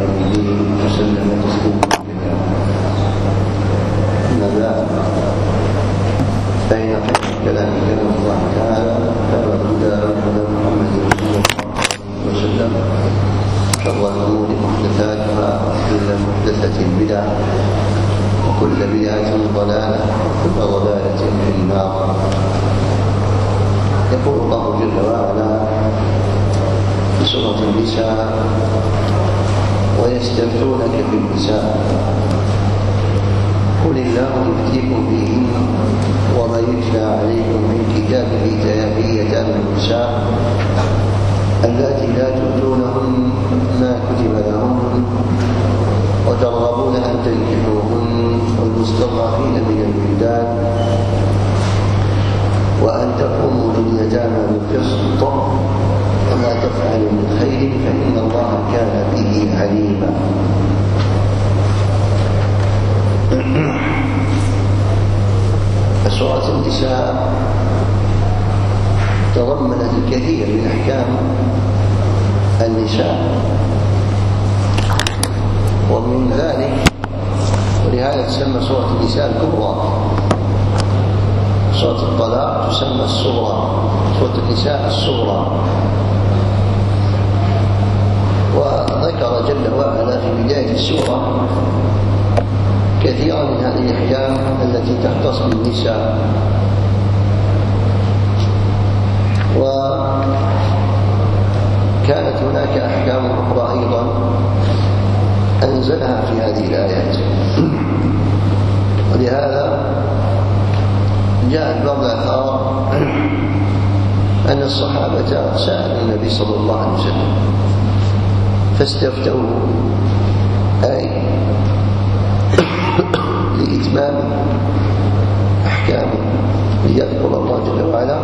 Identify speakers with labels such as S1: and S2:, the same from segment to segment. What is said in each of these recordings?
S1: آله وسلم تسليما كثيرا. أما بعد، فإن خير الكلام كلام الله تعالى، خير الهدى هدى محمد صلى الله عليه وسلم، شر الأمور محدثاتها، وكل محدثة بدعة، وكل بدعة ضلالة، وكل ضلالة في النار. يقول الله جل وعلا في سورة النساء: ويستفتونك في النساء قل الله يفتيكم فيهن وما يتلى عليكم من كتابه في يتامى النساء اللاتي لا تؤتونهن ما كتب لهن وترغبون أن تنكحوهن والمستضعفين من الولدان وأن تقوموا باليتامى بالقسط وما تفعلوا من خير فإن الله كان به عليما. فسورة النساء تضمنت الكثير من أحكام النساء، ومن ذلك ولهذا تسمى سورة النساء الكبرى. سورة الطلاق تسمى الصغرى، سورة النساء الصغرى. وذكر جل وعلا في بداية السورة كثيرا من هذه الأحكام التي تختص بالنساء، وكانت هناك أحكام أخرى أيضا أنزلها في هذه الآيات. ولهذا جاءت بعض الآثار أن الصحابة سألوا النبي صلى الله عليه وسلم فاستفتوه، أي لإتمام أحكامه، ليذكر الله جل وعلا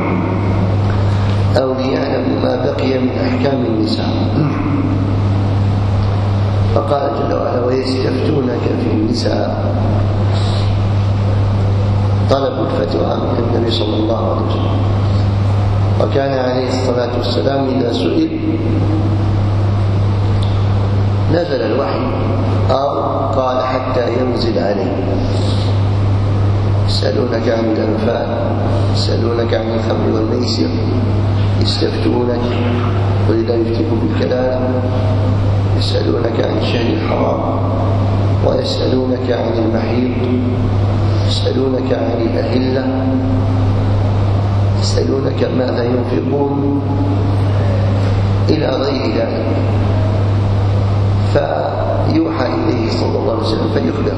S1: أو ليعلم ما بقي من أحكام النساء. فقال جل وعلا: ويستفتونك في النساء، طلبوا الفتوى من النبي صلى الله عليه وسلم. وكان عليه الصلاة والسلام إذا سئل نزل الوحي أو قال حتى ينزل عليه: يسألونك عن الأنفال، يسألونك عن الخمر والميسر، يستفتونك قل الله يفتيكم بالكلالة، يسألونك عن الشهر الحرام، ويسألونك عن المحيض، يسألونك عن الأهلة، يسألونك ماذا ينفقون، إلى غير ذلك. فيوحى إليه صلى الله عليه وسلم فيخبر،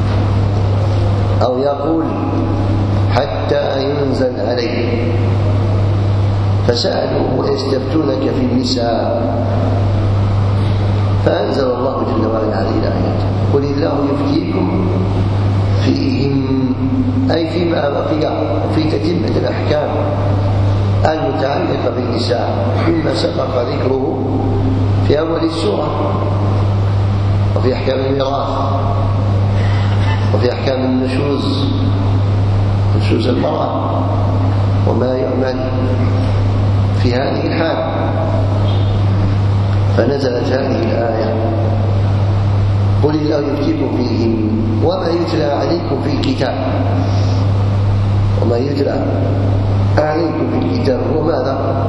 S1: أو يقول حتى ينزل عليه. فسألوا: ويستفتونك في النساء، فأنزل الله جل وعلا هذه الآيات: قل الله يفتيكم فيهن، أي فيما بقي في تتمة الأحكام المتعلقة بالنساء مما سبق ذكره في أول السورة، وفي أحكام الميراث، وفي أحكام النشوز، نشوز المرأة وما يعمل في هذه الحال. فنزلت هذه الآية: قل الله يفتيكم فيهن وما يتلى عليكم في الكتاب. وما يتلى عليكم في الكتاب هو ماذا؟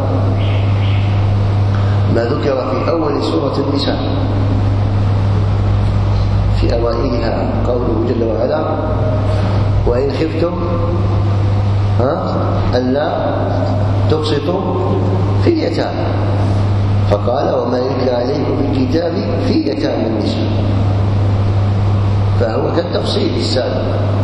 S1: ما ذكر في أول سورة النساء في أوائلها، قوله جل وعلا: وإن خفتم ألا تقسطوا في اليتامى. فقال: وما يتلى عليكم في الكتاب في يتامى النساء. فهو كالتفصيل السابق: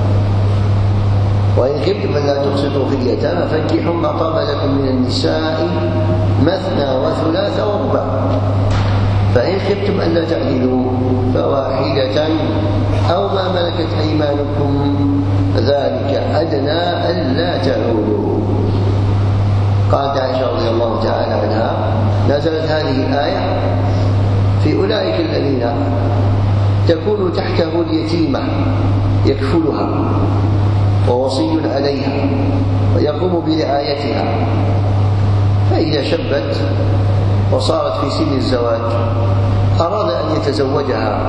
S1: وإن خفتم ألا تقسطوا في اليتامى فانكحوا ما طاب لكم من النساء مثنى وثلاث ورباع، فإن خفتم ألا تعدلوا فواحدة أو ما ملكت أيمانكم ذلك أدنى ألا تعولوا. قالت عائشة رضي الله تعالى عنها: نزلت هذه الآية في أولئك الذين تكون تحته اليتيمة يكفلها ووصي عليها ويقوم برعايتها، فإذا شبت وصارت في سن الزواج أراد أن يتزوجها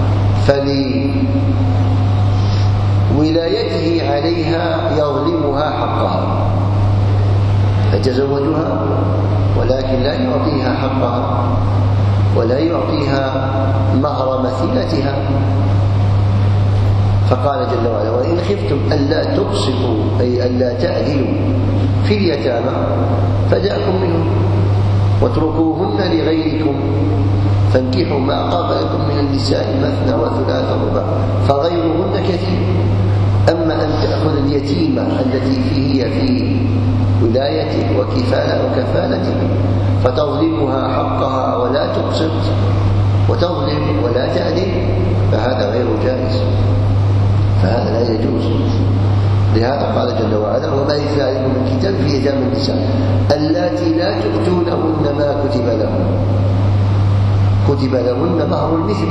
S1: فلولايته عليها يظلمها حقها، يتزوجها ولكن لا يعطيها حقها ولا يعطيها مهر مثيلتها. فقال جل وعلا: وإن خفتم ألا تقسطوا أي ألا تعدلوا في اليتامى فدعكم منهم واتركوهن لغيركم فانكحوا ما طاب لكم من النساء مثنى وثلاث ورباع فغيرهن كثير. أما أن تأخذ اليتيمة التي هي في ولايتك وكفالتك فتظلمها حقها ولا تقسط وتظلم ولا تعدل فهذا غير جائز، فهذا لا يجوز. لهذا قال جل وعلا: وما يتلى عليكم من كتاب في يتامى النساء اللاتي لا تؤتونهن ما كتب لهن مهر المثل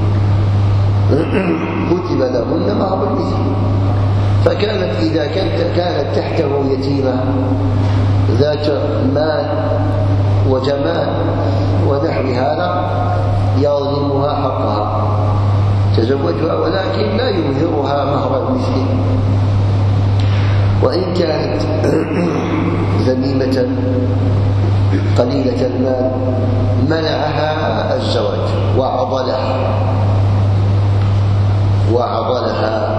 S1: كتب لهن مهر المثل. فكانت إذا كانت تحته يتيمة ذات مال وجمال ونحو هذا يظلمها حقها، تزوجها ولكن لا يظهرها مهر المثل. وإن كانت ذميمة قليلة المال منعها الزواج وعضلها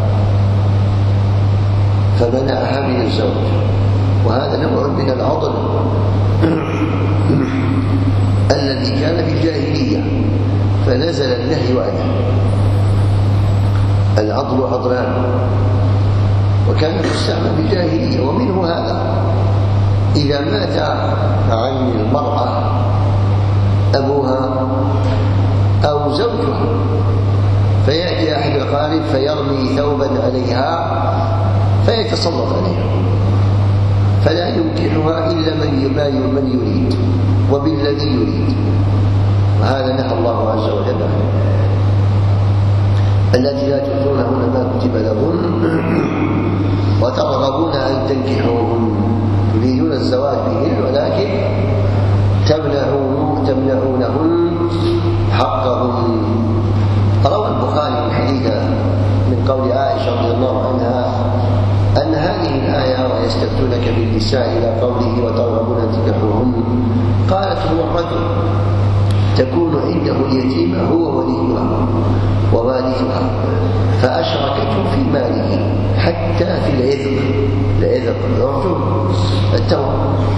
S1: فمنعها من الزواج، وهذا نوع من العضل الذي كان في الجاهلية فنزل النهي عنه. العضل عضلان وكان يستعمل في الجاهلية، ومنه هذا: إذا مات عن المرأة أبوها أو زوجها فيأتي أحد الأقارب فيرمي ثوبا عليها فيتسلط عليها فلا ينكحها إلا من يريد وبالذي يريد، وهذا نهى الله عز وجل عنه. التي لا تؤتونهن ما كتب لهن وترغبون أن تنكحوهن، تريدون الزواج بهن ولكن تمنعونهن حقهن. روى البخاري الحديث من قول عائشة رضي الله عنها أن هذه الآية ويستفتونك بالنساء إلى قوله وترغبون أن تنكحوهن قالت: هو الرجل تكون عنده اليتيمة هو وليها ووالدها فأشركته في ماله حتى في العذر الرجل التوبة،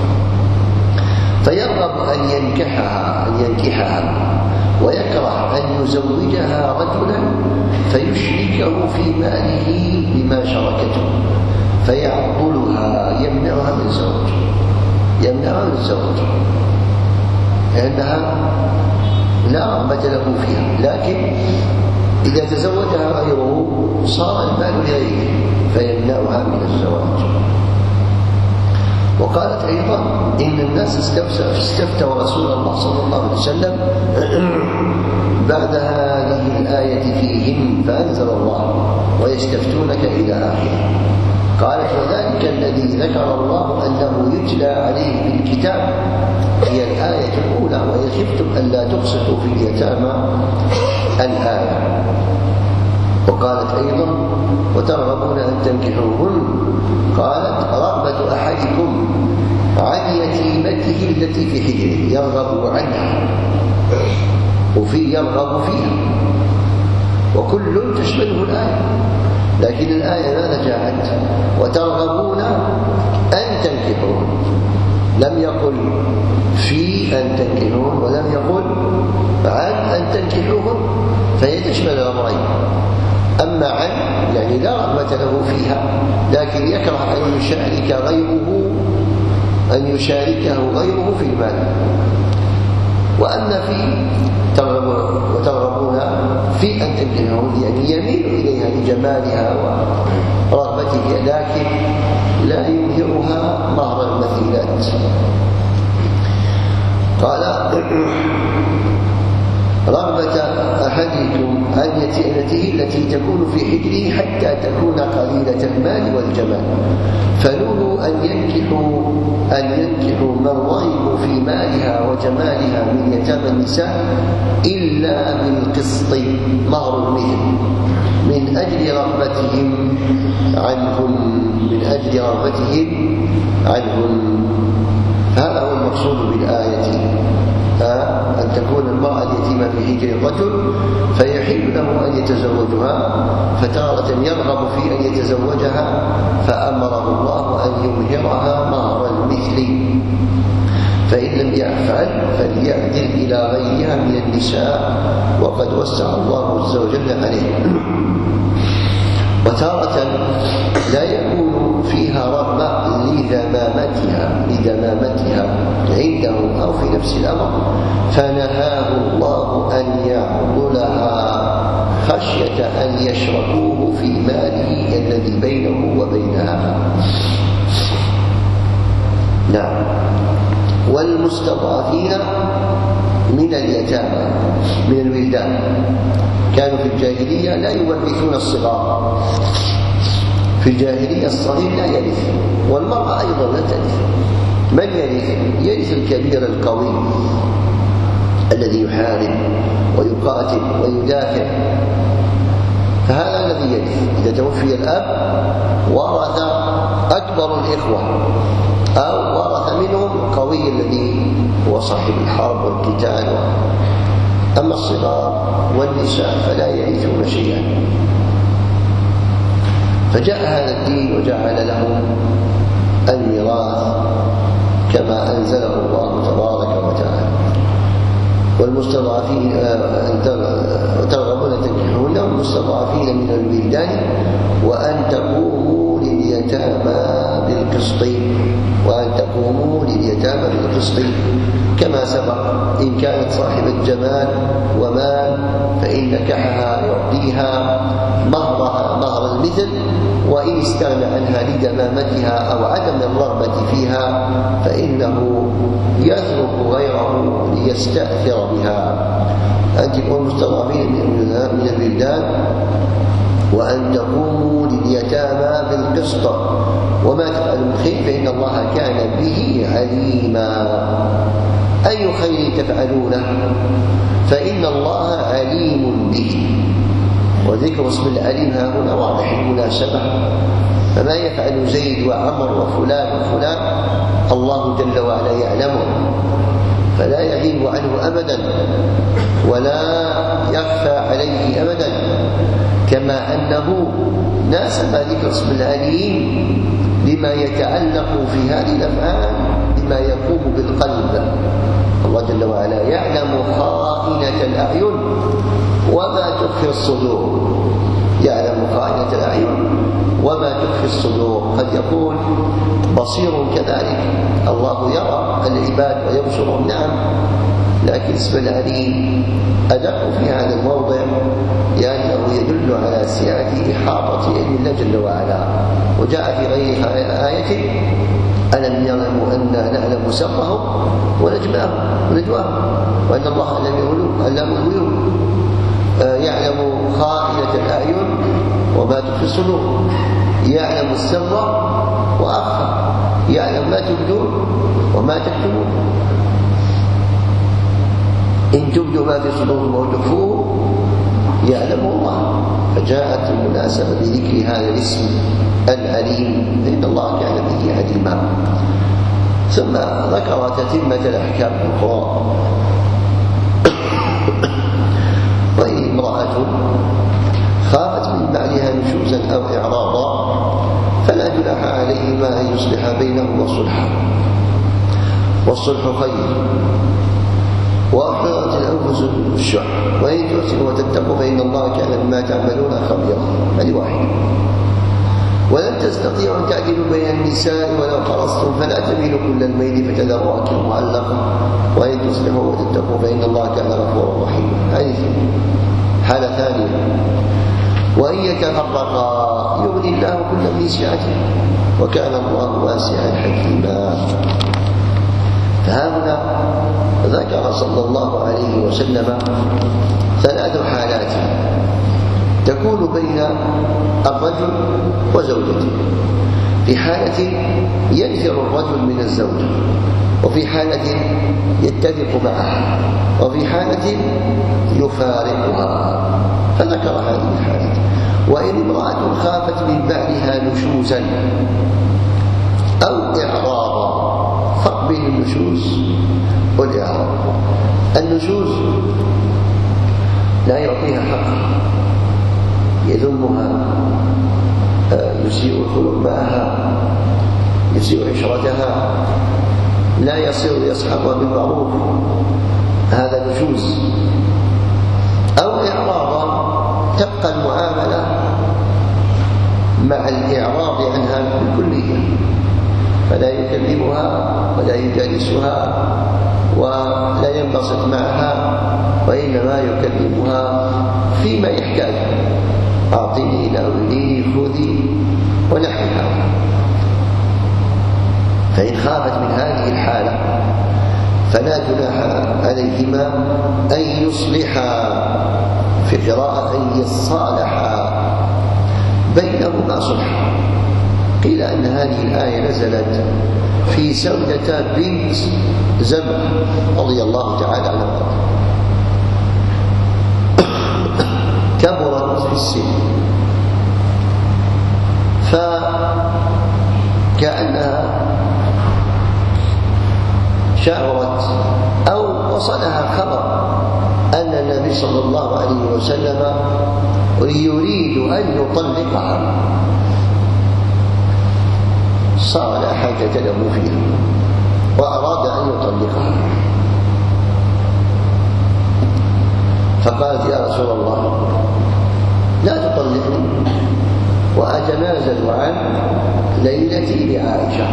S1: فيرغب أن ينكحها ويكره أن يزوجها رجلا فيشركه في ماله بما شركته فيعضلها يمنعها من الزواج لأنها لا رغبة له فيها، لكن إذا تزوجها غيره صار المال لغيره فيمنعها من الزواج. وقالت أيضا: إن الناس استفتوا رسول الله صلى الله عليه وسلم بعد هذه الآية فيهم فأنزل الله ويستفتونك إلى آخره. قالت: وذلك الذي ذكر الله أنه يتلى عليه بالكتاب هي الآية الأولى وإن خفتم ألا تقسطوا في اليتامى الآية. وقالت أيضا: وترغبون أن تنكحوهن قالت: رغبة أحدكم عن يتيمته التي في حجره يرغب عنها وفي يرغب فيها، وكل تشمله الآية، لكن الآية ماذا جاءت؟ وترغبون أن تنكحوهن، لم يقل في أن تنكحوهن ولم يقل عن أن تنكحوهن، فهي تشمل الأمرين. أما عن يعني لا رغبة له فيها لكن يكره أن يشاركه غيره في المال. وأما في وترغبون في أن تنكحوهن يعني يميل إليها لجمالها ورغبتها لكن لا يظهرها مهر المثيلات. قال: رغبة أحدكم التي تكون في حجره حتى تكون قليلة المال والجمال، فنهوا أن ينكحوا من رغبوا في مالها وجمالها من يتامى النساء إلا بالقسط مهر المثل من أجل رغبتهم عنهن. هذا هو المقصود بالآية، أن تكون المرأة اليتيمة في حجر الرجل فيحل له أن يتزوجها، فتارة يرغب في أن يتزوجها فأمره الله أن يمهرها مهر المثل، فإن لم يفعل فليعدل إلى غيرها من النساء وقد وسع الله عز وجل عليه. وتارة لا يكون فيها رغبة لدمامتها عنده أو في نفس الأمر، فنهاه الله أن يعضلها خشية أن يشركوه في ماله الذي بينه وبينها. نعم. والمستضعفين من اليتامى من الولدان، كانوا في الجاهلية لا يورثون الصغار، في الجاهلية الصغير لا يرث، والمرأة أيضا لا ترث. من يرث الكبير القوي الذي يحارب ويقاتل ويدافع، فهذا الذي يرث. إذا توفي الأب ورث أكبر الإخوة أو ورث منهم القوي الذي هو صاحب الحرب والقتال. أما الصغار والنساء فلا يرثون شيئا. فجاء هذا الدين وجعل لهم الميراث كما أنزله الله تبارك وتعالى. والمستضعفين وترغبون تنكحون المستضعفين من الولدان وأن تقوموا لليتامى بالقسط كما سبق. إن كانت صاحبة جمال ومال فإن نكحها يعطيها مهر المثل، وإن استغنى عنها لدمامتها أو عدم الرغبة فيها فإنه يترك غيره ليستأثر بها. أن تكون مستضعفين من البلدان وأن تقوموا لليتامى بالقسط وما تفعلوا من خير فإن الله كان به عليما. أي خير تفعلونه فإن الله عليم به. وذكر اسم العليم ها هنا واضح المناسبة، فما يفعل زيد وعمر وفلان الله جل وعلا يعلمه، فلا يغيب عنه أبدا ولا يخفى عليه أبدا. كما أنه ناسب ذكر اسم العليم لما يتعلق في هذه الأفعال بما يقوم بالقلب. الله جل وعلا يعلم خائنة الأعين وما تخفي الصدور، يعلم خائنة الأعين وما تخفي الصدور. قد يكون بصير كذلك، الله يرى العباد ويبصرهم، نعم، لكن اسم العليم أدق في هذا الموضع لأنه يدل على سعة إحاطة علم الله جل وعلا. وجاء في غير آية ألم يعلموا أنا نعلم سرهم ونجواهم وأن الله علم الغيوب، يعلم خائنة الأعين وما تخفي الصدور، يعلم السر وأخفى، يعلم ما تبدون وما تكتمون. إن تبدوا ما في صدوركم أو تخفوه يعلمه الله. فجاءت المناسبة بذكر هذا الاسم العليم لأن الله كان به عليما. ثم ذكر تتمة الأحكام الأخرى. وإن امرأة خافت من بعدها نشوزا أو إعراضا فلا جناح عليهما أن يصلحا بينهما صلحا، والصلح خير. وأحضرت الأنفس الشح، وإن تحسنوا وتتقوا فإن الله كان بما تعملون خبيرا. هذه واحدة. ولن تستطيعوا أن تعدلوا بين النساء ولو حرصتم فلا تميلوا كل الميل فتذروا كالمعلقة، وإن تصلحوا وتتقوا فإن الله كان غفورا رحيما. هذه حالة ثانية. وإن يتفرقا يغني الله كلا من سعته وكان الله واسعا حكيما. فهنا ذكر صلى الله عليه وسلم 3 حالات بين الرجل وزوجته، في حالة ينفر الرجل من الزوجة، وفي حالة يتفق معها، وفي حالة يفارقها، فذكر هذه الحالة. وإن امرأة خافت من بعدها نشوزا أو إعراضا، فرق بين النشوز والإعراض. النشوز لا يعطيها حقها، يذمها، يسيء الخلق معها، يسيء عشرتها، لا يصير يصحبها بالمعروف، هذا نشوز. أو إعراضا، تبقى المعاملة مع الإعراض عنها بالكلية، فلا يكلمها ولا يجالسها ولا ينبسط معها، وإنما يكلمها فيما يحتاج، أعطيني ناوليني خذي ونحو هذا. فإن خافت من هذه الحالة فلا جناح عليهما أن يصلحا، في قراءة أن يصالحا بينهما صلحا. قيل أن هذه الآية نزلت في سودة بنت زمع رضي الله تعالى عنها، كبرت في السن، فكأنها شعرت أو وصلها خبر أن النبي صلى الله عليه وسلم يريد أن يطلقها، صار لا حاجة له فيها وأراد أن يطلقها، فقالت: يا رسول الله لا تطلقني وأتنازل عن ليلتي لعائشة،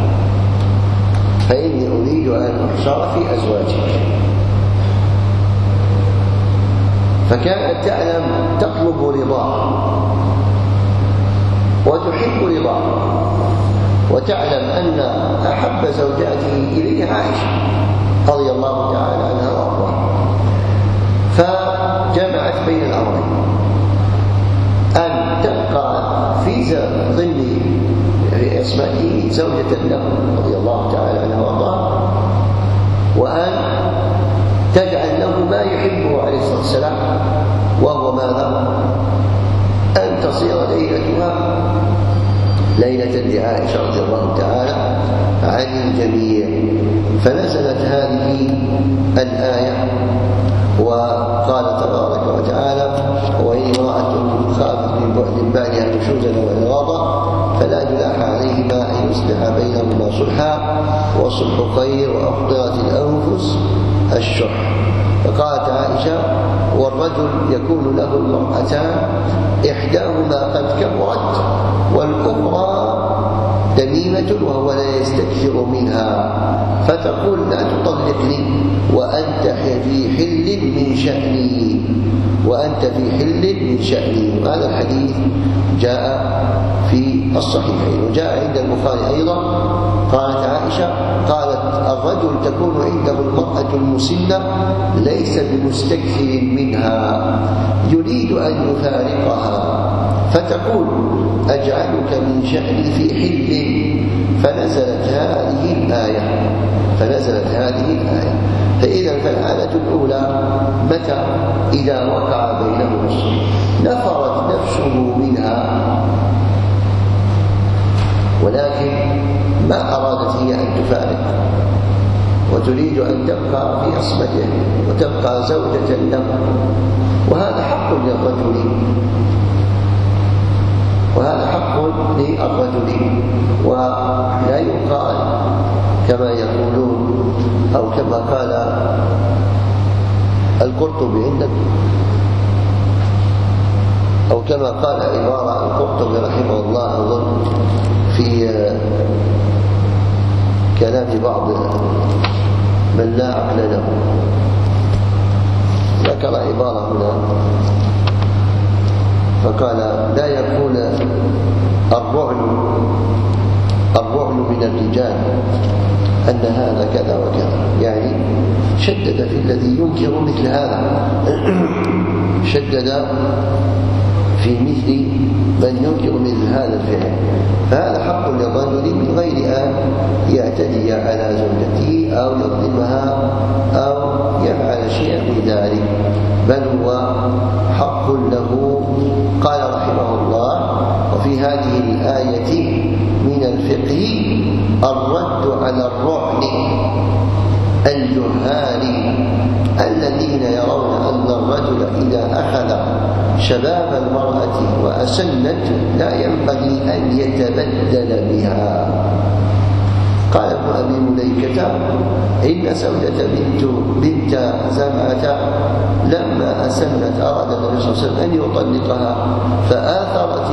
S1: فإني أريد أن أحشر في أزواجك. فكانت تعلم تطلب رضاه وتحب رضاه، وتعلم أن أحب زوجاته إليه عائشة رضي الله تعالى عنها وأرضاها، فجمعت بين الأمرين: أن تبقى في ظل اسمه زوجة له رضي الله تعالى عنها وأرضاها، وأن تجعل له ما يحبه عليه الصلاة والسلام، وهو ماذا؟ أن تصير ليلتها ليلة لعائشة رضي الله تعالى عن الجميع. فنزلت هذه الآية وقال تبارك وتعالى: وإن امرأة خافت من بعد بعدها نشوزا وإعراضا فلا جناح عليهما أن يصلح بينهما صلحا، والصلح خير وأحضرت الأنفس الشح. فقالت عائشة: والرجل يكون له المرأتان إحداهما قد كبرت والأخرى دميمة وهو لا يستكثر منها، فتقول: لا تطلقني وأنت في حل من شأني، وأنت في حل من شأني. وهذا الحديث جاء في الصحيحين، وجاء عند البخاري أيضا. قالت عائشة: قالت: الرجل تكون عنده المرأة المسنة ليس بمستكثر منها، يريد أن يفارقها، فتقول: أجعلك من شأني في حل. فنزلت هذه الآية. فإذا فالحالة الأولى متى؟ إذا وقع بينهم الصلح، نفرت نفسه منها ولكن ما أرادت هي أن تفارق، وتريد أن تبقى في عصمته وتبقى زوجة له، وهذا حق للرجل، ولا يقال كما يقولون أو كما قال القرطبي عندك، أو كما قال عبارة القرطبي رحمه الله أظن في كلام بعض من لا عقل له، ذكر عبارة هنا فقال: لا يكون الرعن من الرجال أن هذا كذا وكذا، يعني شدد في الذي ينكر مثل هذا، شدد في مثل من ينكر مثل هذا الفعل، فهذا حق للرجل من غير أن يعتدي على زوجته أو يظلمها أو يفعل شيئا من ذلك، بل هو حق له. قال رحمه الله: وفي هذه الآية من الفقه الرد على الرعن الجهال الذين يرون أن الرجل إذا أخذ شباب المرأة وأسنت لا ينبغي أن يتبدل بها. قال ابن أبي مليكة: إن سودة بنت زمعة لما أسنت أراد النبي صلى الله عليه وسلم أن يطلقها فآثرت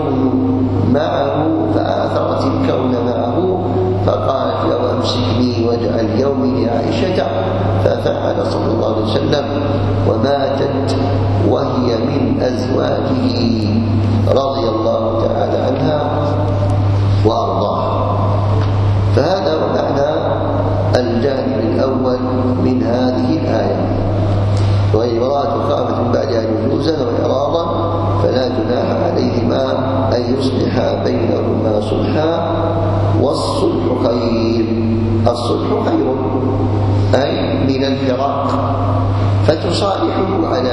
S1: الكون معه فقالت له: أمسكني واجعل يومي عائشة، ففعل صلى الله عليه وسلم وماتت وهي من أزواجه رضي الله تعالى عنها وأرضاها. فهذا هو معنى الجانب الأول من هذه الآية. وإن امرأة خافت من بعدها نشوزا وإعراضا فلا جناح عليهما أن يصلحا بينهما صلحا والصلح خير. الصلح خير أي من الفراق، فتصالحه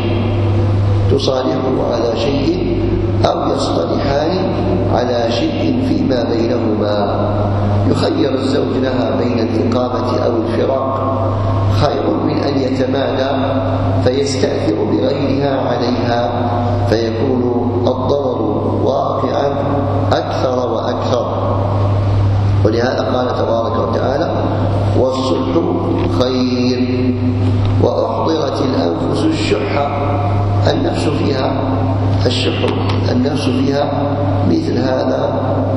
S1: على شيء أو يصطلحان على شيء فيما بينهما. يخير الزوج لها بين الإقامة أو الفراق خير من أن يتمادى فيستأثر بغيرها عليها فيكون الضرر واقعا أكثر وأكثر. ولهذا قال تبارك وتعالى: والصلح خير. وأحضرت الأنفس الشح، النفس فيها الشح، النفس فيها مثل هذا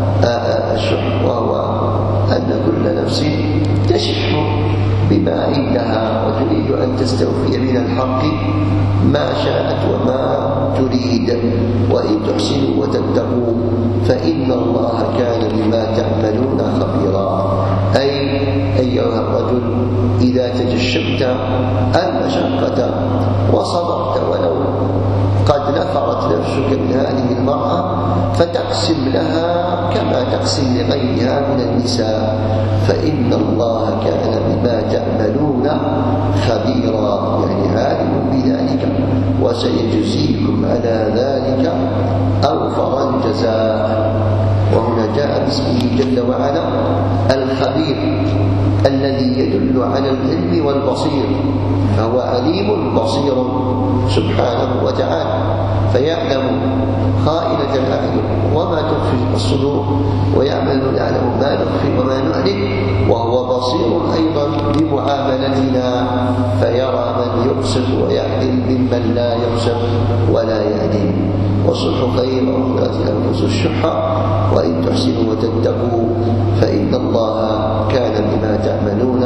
S1: الشح، وهو أن كل نفس تشح بما عندها وتريد أن تستوفي من الحق ما شاءت وما تريد. وإن تحسنوا وتتقوا فإن الله كان بما تعملون خبيرا. أي أيها الرجل إذا تجشمت المشقة وصبرت ولو قد نفرت نفسك من هذه المرأة فتقسم لها كما تقسم لغيرها من النساء، فإن الله كان بما تعملون خبيرا، يعني عالم بذلك، وسيجزيكم على ذلك أوفر الجزاء. وهنا جاء باسمه جل وعلا الخبير الذي يدل على العلم والبصير، فهو عليم بصير سبحانه وتعالى، فيعلم خائنة الأعين وما تخفي الصدور، يعلم ما نخفي وما نعلن، وهو بصير أيضا بمعاملتنا فيرى من يقسط ويعدل ممن لا يقسط ولا يعدل. والصلح خير وأحضرت الأنفس الشح وإن تحسنوا وتتقوا فإن الله كان بما تعملون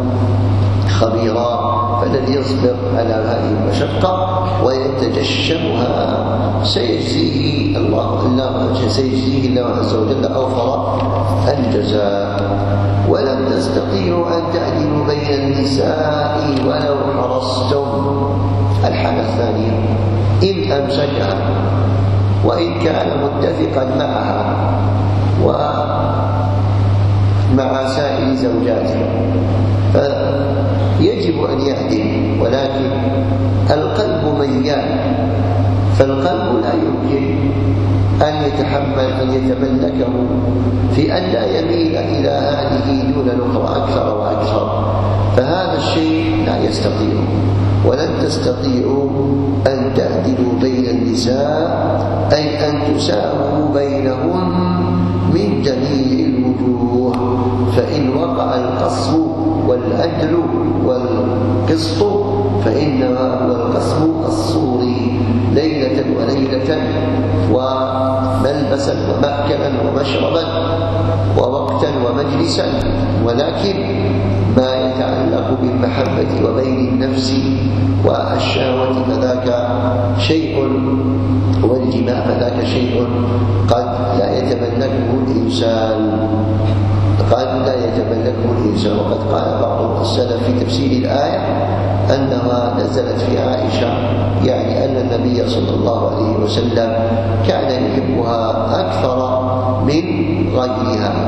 S1: خبيرا. فالذي يصبر على هذه المشقة ويتجشمها سيجزيه الله عز وجل أوفر الجزاء. ولن تستطيعوا أن تعدلوا بين النساء ولو حرصتم. الحالة الثانية: إن أمسكها وإن كان متفقا معها ومع سائر زوجاته فيجب أن يعدل، ولكن القلب ميال، فالقلب لا يمكن أن يتملكه في أن لا يميل إلى هذه دون الأخرى أكثر وأكثر، فهذا الشيء لا يستطيع. ولن تستطيعوا أن تعدلوا بين النساء أي أن تساووا بينهن من جميع الوجوه، فإن وقع القسم والعدل والقسط فإنما هو القسم الصوري ليلة وليلة وملبسا ومأكلا ومشربا ووقتا ومجلسا. ولكن ما يتعلق بالمحبة وبين النفس والشهوة فذاك شيء، والجماع فذاك شيء قد لا يتملكه الإنسان. فقالوا لا يتملكه الإنسان. وقد قال بعض السلف في تفسير الآية أنها نزلت في عائشة، يعني أن النبي صلى الله عليه وسلم كان يحبها أكثر من غيرها،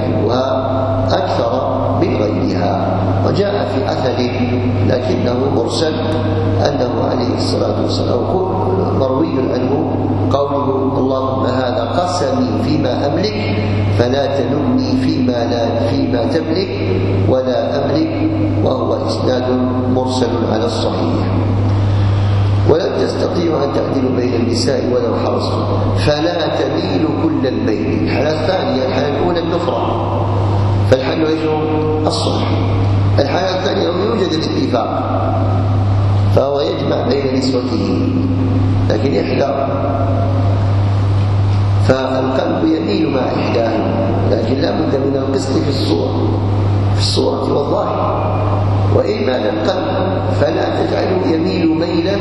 S1: وجاء في أثر لكنه مرسل أنه عليه الصلاة والسلام مروي عنه قوله: اللهم هذا قسمي فيما أملك فلا تلمني فيما تملك ولا أملك، وهو إسناد مرسل على الصحيح. ولن تستطيعوا أن تعدلوا بين النساء ولو حرصتم فلا تميلوا كل الميل. الحالة الثانية، الحالة الأولى النفرة، فالحل ايش؟ الصلح. الحالة الثانية يوجد الاتفاق فهو يجمع بين نسوته لكن يحذر، فالقلب يميل مع إحداهما، لكن لا بد من القسط في الصورة والظاهر. وإن مال القلب فلا تجعله يميل ميلا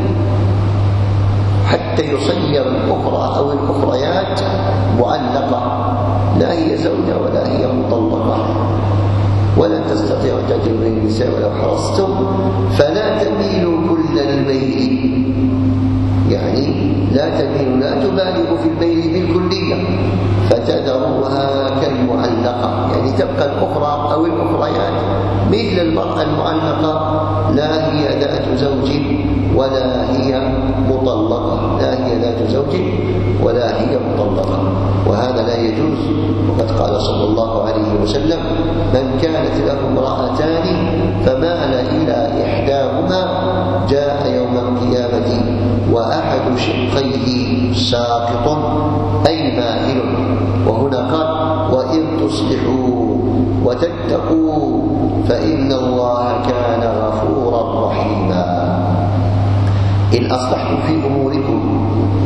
S1: حتى يصير الأخرى أو الأخريات معلقة، لا هي زوجة ولا هي مطلقة. ولن تستطيعوا أن تعدلوا بين النساء ولو حرصتم فلا تميلوا كل الميل، يعني لا تبالغوا في الميل بالكلية فتذروها كالمعلقة، يعني تبقى الأخرى أو الأخريات مثل المرأة المعلقة، لا هي ذات زوج ولا هي مطلقة، وهذا لا يجوز. وقد قال صلى الله عليه وسلم: من كانت له امرأتان فمال إلى إحداهما جاء يوم القيامة وأحد شقيه ساقط أي مائل. وهنا قال: وإن تصلحوا وتتقوا فإن الله كان غفورا رحيما. إن أصلحتم في أموركم.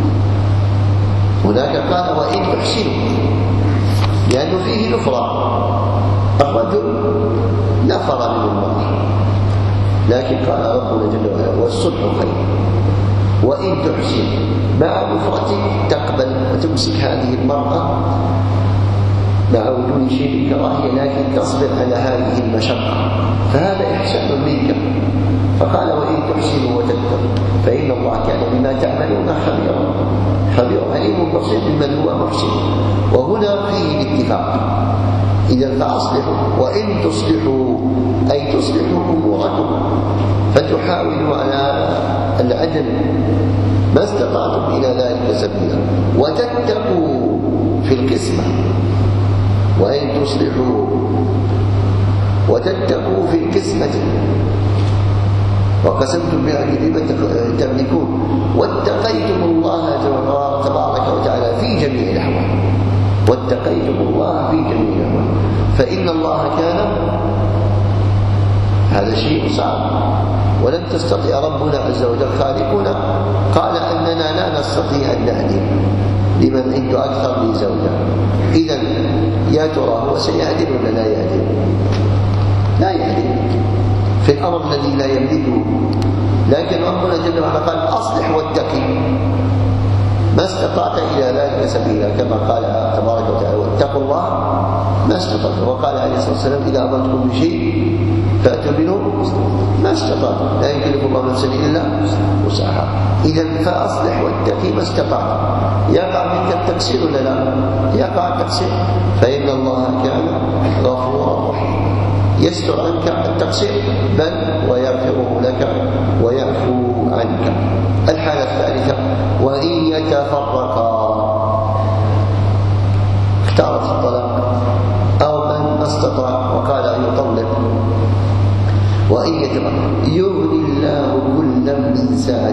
S1: هناك قال: وإن تحسنوا، لأنه فيه نفرة، الرجل نفر من المرأة، لكن قال ربنا جل وعلا: والصلح خير. وإن تحسن مع نفرتك تقبل وتمسك هذه المرأة مع وجود شيء كراهية، لكن تصبر على هذه المشقة، فهذا إحسان منك. فقال: وإن تحسنوا وتتقوا فإن الله كان بما تعملون خبير عليم بصير بمن هو محسن. وهنا فيه الاتفاق. إذا فأصلحوا، وإن تصلحوا أي تصلحوا أموركم فتحاولوا على العدل ما استطعتم إلى ذلك سبيلا، وتتقوا في القسمة. وإن تصلحوا وتتقوا في القسمة وقسمتم بالعدل بما تملكون واتقيتم الله تبارك وتعالى في جميع الأحوال، فإن الله كان، هذا شيء صعب ولن تستطيع. ربنا عز وجل خالقنا قال أننا لا نستطيع أن نعدل لمن عنده أكثر من زوجة. إذن يا ترى هو سيعدل ولا لا يعدل؟ لا يعدل في الأمر الذي لا يملكه. لكن ربنا جل وعلا قال: أصلح واتقي، ما استطعت إلى ذلك سبيلا، كما قال تبارك وتعالى: واتقوا الله ما استطعتم. وقال عليه الصلاة والسلام: إذا أمرتكم بشيء فأتوا منه ما استطعتم، لا يكلف الله نفسا إلا وسعها. إذن فأصلح واتقي ما استطعت. يقع منك التقصير ولا لا؟ يقع التقصير، فإن الله كان غفورا رحيما، يستر عنك التقصير بل ويغفره لك ويعفو عنك. الحالة الثالثة: وإن يتفرقا، اختارت الطلاق أو من استطاع وقال أن يطلق. وإن يتفرقا يغني الله كلا من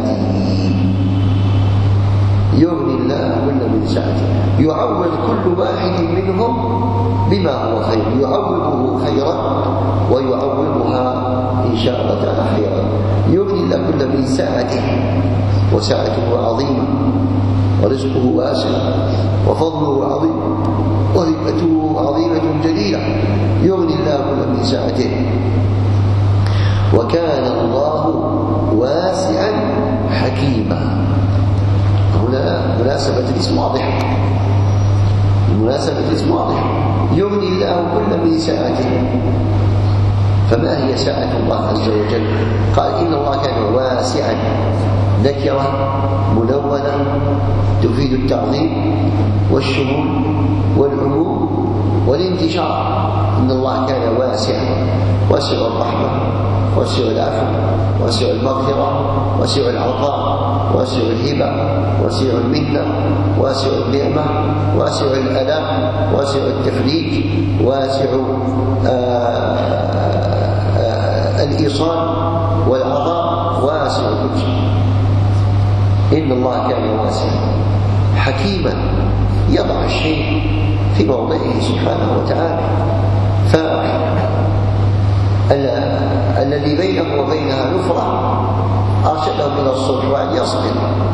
S1: سعته، يعوض كل واحد منهم بما هو خير، يعوضه خيرا ويعوضها إن شاء الله تعالى خيرا. يغني الله كلا من سعته، وسعته عظيمة، ورزقه واسع، وفضله عظيم، وهبته عظيمة جليلة. يغني الله كلا من سعته، وكان الله واسعا حكيما. هنا مناسبة الاسم واضحة. المناسبة الاسم واضح، يغني الله كل من ساعته. فما هي ساعة الله عز وجل؟ قال إن الله كان واسعا، نكرة منونة تفيد التعظيم والشمول والعموم والانتشار. إن الله كان واسعا، واسع الرحمة، واسع العفو، واسع المغفرة، واسع العطاء، واسع الهبة، واسع المنة، واسع النعمة، واسع الألم، واسع التفريج، واسع الإيصال والعطاء، واسع كل شيء. إن الله كان واسعا حكيما، يضع الشيء في موضعه سبحانه وتعالى. فالذي بينه وبينها نفرة أرشده إلى الصلح وأن يصبر،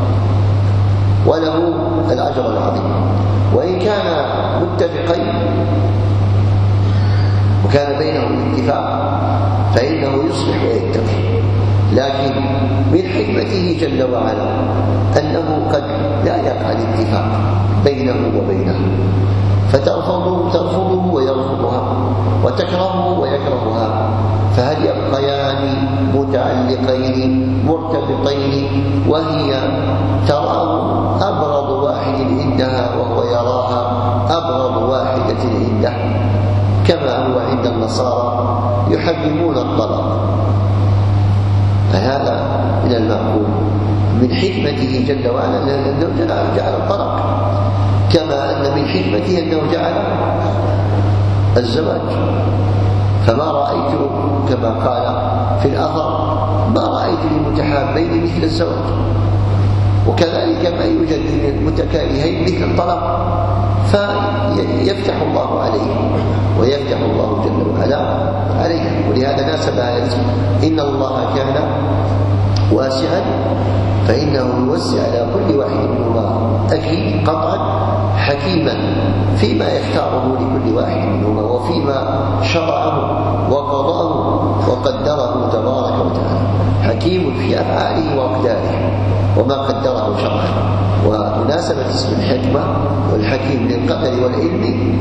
S1: وله الأجر العظيم. وإن كان متفقين وكان بينهم اتفاق فإنه يصلح ويتقي، لكن من حكمته جل وعلا أنه قد لا يقع الاتفاق بينه وبينها، فترفضه ويرفضها، وتكرهه ويكرهها، فهل يبقيان متعلقين مرتبطين وهي تراه أبغض واحد عندها وهو يراها أبغض واحدة عنده، كما هو عند النصارى يحرمون الطلاق. فهذا من المعقول من حكمته جل وعلا أنه جعل الطلاق، كما أن من حكمته أنه جعل الزواج. فما رأيت كما قال في الأثر ما رأيت للمتحابين مثل الزواج، وكذلك ما يوجد للمتكارهين مثل الطلاق، فيفتح الله عليه ويفتح الله جل وعلا عليه. ولهذا ناسب هذا الاسم إن الله كان واسعا، فإنه يوسع على كل واحد منهما أكيد قطعا، حكيما فيما يختاره لكل واحد منهما وفيما شرعه وقضاه وقدره تبارك وتعالى. حكيم في أفعاله وأقداره وما قدره شرعا. ومناسبة اسم الحكمة والحكيم للقدر والعلم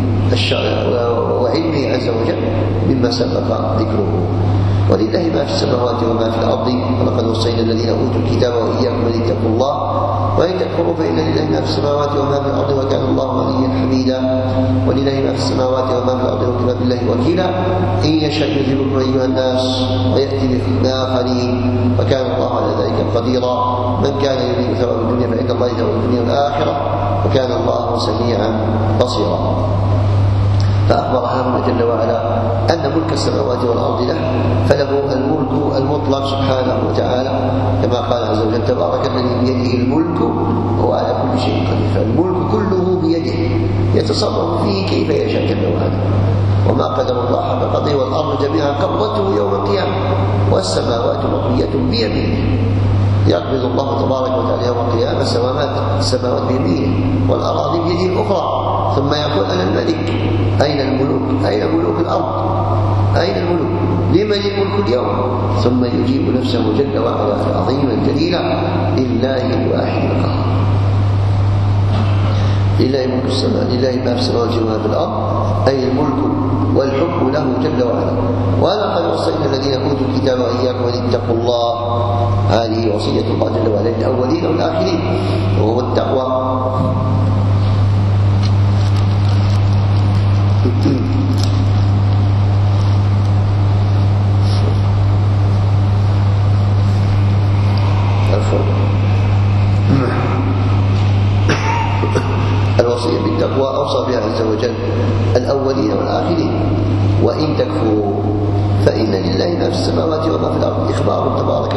S1: وعلمه عز وجل مما سبق ذكره. ولله ما في السماوات وما في الأرض، ولقد وصينا الذين أوتوا الكتاب وإياكم أن اتقوا الله وإن تكفروا فإن لله ما في السماوات وما في الأرض وكان الله غنيا حميدا. ولله ما في السماوات وما في الأرض وكفى بالله وكيلا إن يشأ يذهبكم أيها الناس ويأتي بآخرين وكان الله على ذلك قديرا. من كان يريد ثواب الدنيا فإن الله ثواب الدنيا والآخرة وكان الله سميعا بصيرا. فأخبرها جل وعلا أن ملك السماوات والأرض له، فله الملك المطلق سبحانه وتعالى، كما قال عز وجل تبارك الذي بيده الملك وهو على كل شيء قدير. فالملك كله بيده يتصرف فيه كيف يشاء جل وعلا. وما قدر الله حق قدره والأرض جميعا قبضته يوم القيامة والسماوات مطوية بيمينه. يقبض الله تبارك وتعالى يوم القيامة السماوات بيمينه والأراضي بيده الأخرى، ثم يقول أنا الملك. أين الملوك؟ أين ملوك الأرض؟ أين الملوك؟ لمن الملك اليوم؟ ثم يجيب نفسه جل وعلا عظيما جليلا لله الواحد القهار. لله ملك السماء، لله ما في السماوات وما في الأرض، أي الملك والحكم له جل وعلا. ولقد وصينا الذين أوتوا الكتاب وإياكم أن اتقوا الله. هذه وصية الله جل وعلا للأولين والآخرين وهو التقوى. الوصية بالتقوى أوصى بها عز وجل الأولين والآخرين. وإن تكفروا فإن لله ما في السماوات وما في الأرض. إخبار تبارك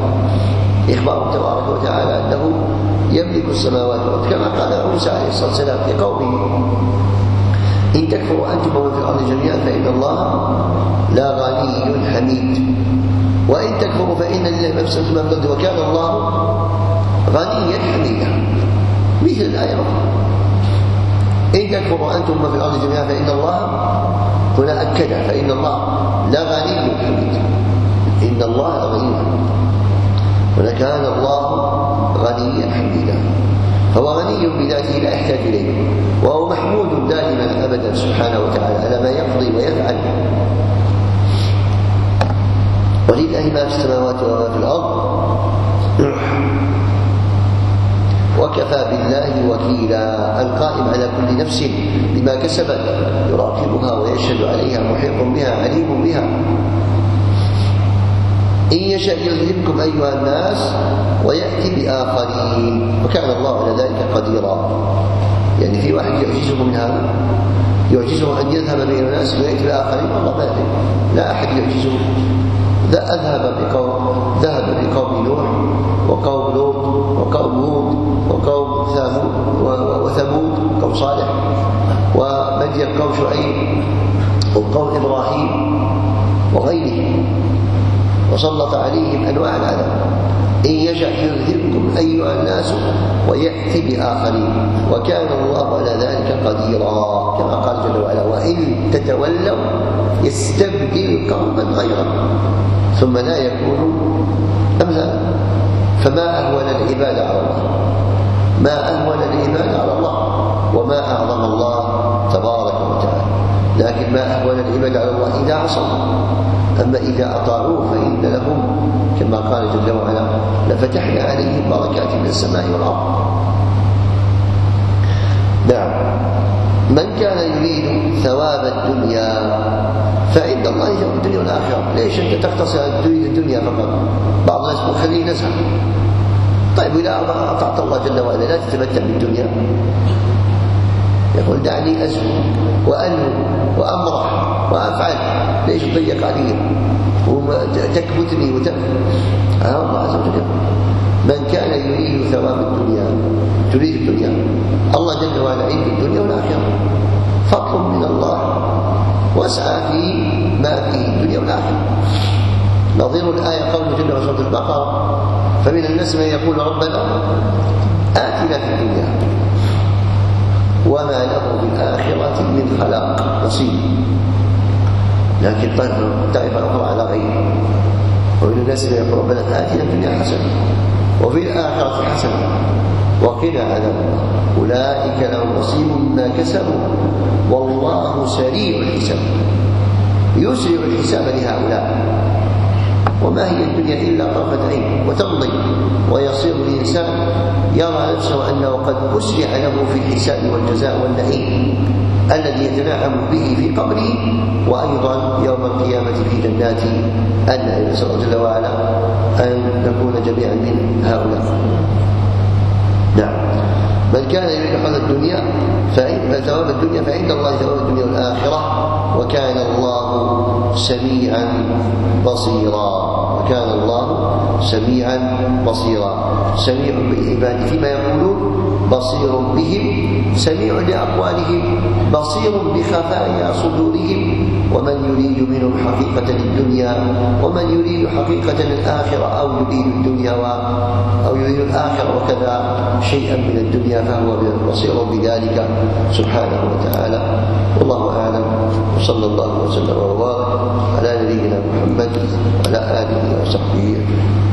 S1: وتعالى أنه يملك السماوات والأرض، كما قال موسى عليه الصلاة والسلام لقومه إن تكفروا أنتم ومن في الأرض جميعا فإن الله لغني حميد. وإن تكفروا فإن لله ما في السماوات وما في الأرض وكان الله غنيا حميدا. مثل الآية إن تكفروا أنتم ومن في الأرض جميعا فإن الله هنا أكدها، فإن الله لغني حميد. إن الله لغني حميد، ولكان الله غنيا حميدا. فهو غني بذاته لا يحتاج إليه، وهو محمود دائما أبدا سبحانه وتعالى على ما يقضي ويفعل. ولله ما في السماوات وما في الأرض وكفى بالله وكيلا، القائم على كل نفس بما كسبت، يراقبها ويشهد عليها، محيط بها عليم بها. إن يشأ يذهبكم أيها الناس ويأتي بآخرين، وكان الله على ذلك قديرا. يعني في واحد يعجزه من هذا، يعجزه أن يذهب بين الناس ويأتي بآخرين، والله ما أدري، لا أحد يعجزه. ذهب بقوم نوح وقوم لوط وقوم هود وقوم وثمود قوم صالح ومدين قوم شعيب وقوم إبراهيم وغيرهم، وسلط عليهم أنواع العذاب. إن يشأ يذهبكم أيها الناس ويأتي بآخرين، وكان الله على ذلك قديرا، كما قال جل وعلا: وإن تتولوا يستبدل قوما غيركم ثم لا يكونوا أمثالكم. فما أهون العباد على الله، ما أهون العباد على الله، وما أعظم الله تبارك وتعالى. لكن ما أهون العباد على الله إذا عصوا، أما إذا أطاعوه فإن لهم كما قال جل وعلا: لفتحنا عليهم بركات من السماء والأرض. نعم. من كان يريد ثواب الدنيا فعند الله ثواب الدنيا والآخرة. ليش أنت تقتصر على الدنيا فقط؟ بعض الناس مخليه نزهة. طيب إذا أطعت الله جل وعلا لا تتمتع بالدنيا، يقول: دعني أزهو وأنهو وأمرح وأفعل، ليش تضيق علي وتكبتني الله عز وجل. من كان يريد ثواب الدنيا، تريد الدنيا، الله جل وعلا عنده الدنيا والآخرة، فاطلب من الله واسعى في ما فيه الدنيا والآخرة. نظير الآية قوله جل وعلا في البقرة: فمن الناس من يقول ربنا آتنا في الدنيا وما له بالآخرة من خلاق نصيب. لكن طائفة أخرى على غيره. ومن الناس من يقول ربنا آتنا في الدنيا حسنة وفي الآخرة حسنة وقنا عذاب النار أولئك لهم نصيب مما كسبوا والله سريع الحساب. يسرع الحساب لهؤلاء، وما هي الدنيا إلا طرفة عين وتمضي، ويصير الإنسان يرى نفسه أنه قد أسرع له في الحساب والجزاء والنعيم الذي يتنعم به في قبره، وأيضا يوم القيامة في جنات النعيم. نسأل الله جل وعلا أن نكون جميعا من هؤلاء. نعم. من كان يريد حظ الدنيا ثواب الدنيا فعند الله ثواب الدنيا والآخرة، وكان الله سميعا بصيرا. وكان الله سميعا بصيرا، سميع بالعباد فيما يقولون، بصير بهم، سميع لأقوالهم، بصير بخفايا صدورهم. ومن يريد منهم حقيقة الدنيا ومن يريد حقيقة الآخرة، أو يريد الدنيا أو يريد الآخرة وكذا شيئا من الدنيا، فهو بصير بذلك سبحانه وتعالى. والله أعلم، وصلى الله وسلم وبارك على نبينا محمد وعلى آله وصحبه.